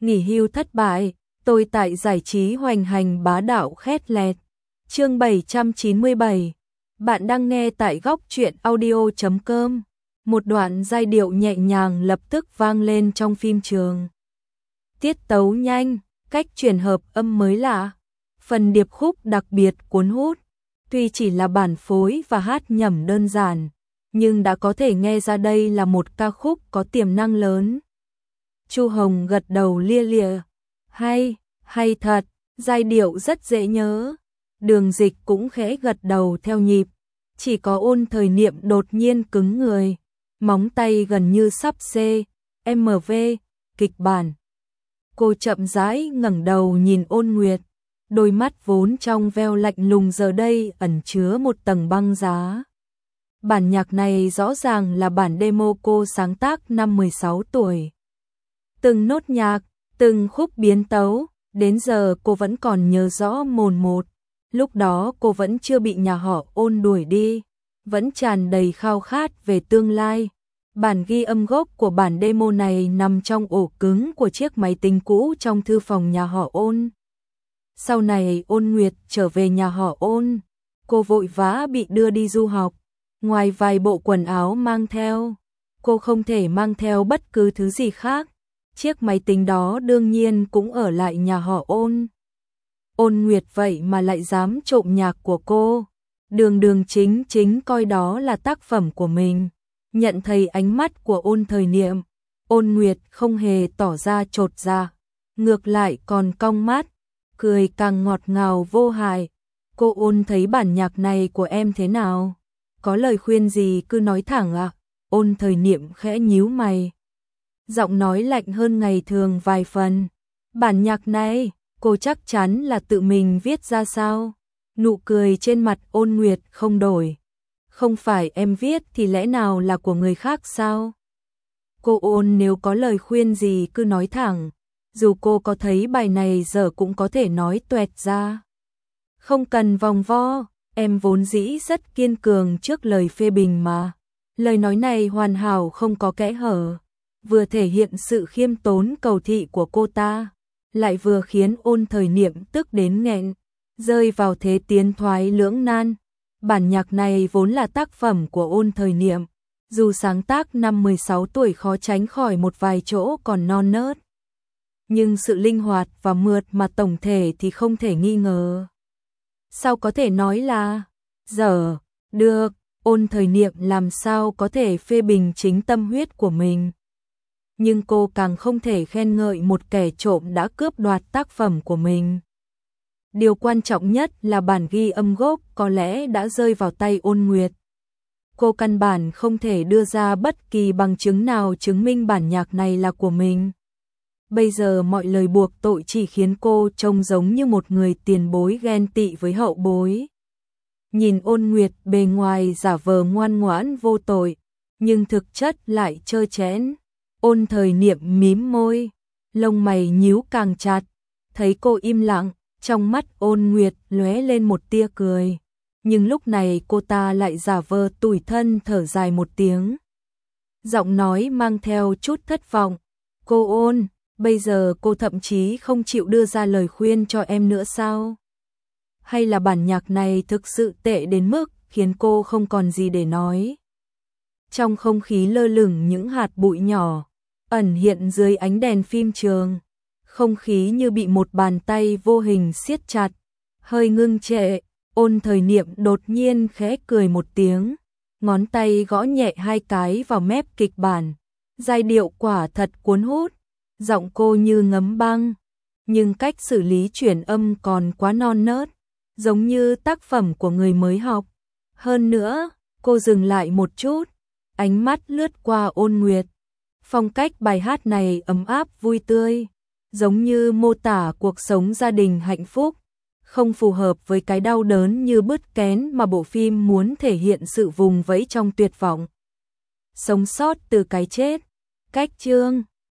nghỉ hưu thất bại, tôi tại giải trí hoành hành bá đạo khét lẹt. Chương 797. Bạn đang nghe tại góc truyện audio.com. Một đoạn giai điệu nhẹ nhàng lập tức vang lên trong phim trường. Tiết tấu nhanh, cách chuyển hợp âm mới lạ, phần điệp khúc đặc biệt cuốn hút. Tuy chỉ là bản phối và hát nhẩm đơn giản, nhưng đã có thể nghe ra đây là một ca khúc có tiềm năng lớn. Chu Hồng gật đầu lia lịa. Hay thật, giai điệu rất dễ nhớ. Đường Dịch cũng khẽ gật đầu theo nhịp. Chỉ có Ôn Thời Niệm đột nhiên cứng người, móng tay gần như sắp CMV kịch bản. Cô chậm rãi ngẩng đầu nhìn Ôn Nguyệt, đôi mắt vốn trong veo lạnh lùng giờ đây ẩn chứa một tầng băng giá. Bản nhạc này rõ ràng là bản demo cô sáng tác năm 16 tuổi. Từng nốt nhạc, từng khúc biến tấu, đến giờ cô vẫn còn nhớ rõ mồn một. Lúc đó cô vẫn chưa bị nhà họ Ôn đuổi đi, vẫn tràn đầy khao khát về tương lai. Bản ghi âm gốc của bản demo này nằm trong ổ cứng của chiếc máy tính cũ trong thư phòng nhà họ Ôn. Sau này Ôn Nguyệt trở về nhà họ Ôn, cô vội vã bị đưa đi du học. Ngoài vài bộ quần áo mang theo, cô không thể mang theo bất cứ thứ gì khác. Chiếc máy tính đó đương nhiên cũng ở lại nhà họ Ôn. Ôn Nguyệt vậy mà lại dám trộm nhạc của cô. Đường chính coi đó là tác phẩm của mình. Nhận thấy ánh mắt của Ôn Thời Niệm, Ôn Nguyệt không hề tỏ ra chột dạ, ngược lại còn cong mắt, cười càng ngọt ngào vô hại. Cô Ôn thấy bản nhạc này của em thế nào? Có lời khuyên gì cứ nói thẳng ạ. Ôn Thời Niệm khẽ nhíu mày, giọng nói lạnh hơn ngày thường vài phần. Bản nhạc này, cô chắc chắn là tự mình viết ra sao? Nụ cười trên mặt Ôn Nguyệt không đổi. Không phải em viết thì lẽ nào là của người khác sao? Cô Ôn nếu có lời khuyên gì cứ nói thẳng. Dù cô có thấy bài này giờ cũng có thể nói toẹt ra. Không cần vòng vo, em vốn dĩ rất kiên cường trước lời phê bình mà. Lời nói này hoàn hảo không có kẽ hở, vừa thể hiện sự khiêm tốn cầu thị của cô ta, lại vừa khiến Ôn Thời Niệm tức đến nghẹn, rơi vào thế tiến thoái lưỡng nan. Bản nhạc này vốn là tác phẩm của Ôn Thời Niệm, dù sáng tác năm 16 tuổi khó tránh khỏi một vài chỗ còn non nớt, nhưng sự linh hoạt và mượt mà tổng thể thì không thể nghi ngờ. Sao có thể nói là dở được? Ôn Thời Niệm làm sao có thể phê bình chính tâm huyết của mình? Nhưng cô càng không thể khen ngợi một kẻ trộm đã cướp đoạt tác phẩm của mình. Điều quan trọng nhất là bản ghi âm gốc có lẽ đã rơi vào tay Ôn Nguyệt. Cô căn bản không thể đưa ra bất kỳ bằng chứng nào chứng minh bản nhạc này là của mình. Bây giờ mọi lời buộc tội chỉ khiến cô trông giống như một người tiền bối ghen tị với hậu bối. Nhìn Ôn Nguyệt bề ngoài giả vờ ngoan ngoãn vô tội, nhưng thực chất lại trơ trẽn. Ôn Thời Niệm mím môi, lông mày nhíu càng chặt, thấy cô im lặng, trong mắt Ôn Nguyệt lóe lên một tia cười. Nhưng lúc này cô ta lại giả vờ tủi thân thở dài một tiếng. Giọng nói mang theo chút thất vọng. Cô Ôn, bây giờ cô thậm chí không chịu đưa ra lời khuyên cho em nữa sao? Hay là bản nhạc này thực sự tệ đến mức khiến cô không còn gì để nói? Trong không khí lơ lửng những hạt bụi nhỏ, ẩn hiện dưới ánh đèn phim trường. Không khí như bị một bàn tay vô hình siết chặt, hơi ngưng trệ. Ôn Thời Niệm đột nhiên khẽ cười một tiếng, ngón tay gõ nhẹ hai cái vào mép kịch bản. Giai điệu quả thật cuốn hút, giọng cô như ngấm băng, nhưng cách xử lý chuyển âm còn quá non nớt, giống như tác phẩm của người mới học. Hơn nữa, cô dừng lại một chút, ánh mắt lướt qua Ôn Nguyệt. Phong cách bài hát này ấm áp vui tươi, giống như mô tả cuộc sống gia đình hạnh phúc, không phù hợp với cái đau đớn như bứt kén mà bộ phim muốn thể hiện sự vùng vẫy trong tuyệt vọng. Sống sót từ cái chết. Cách chương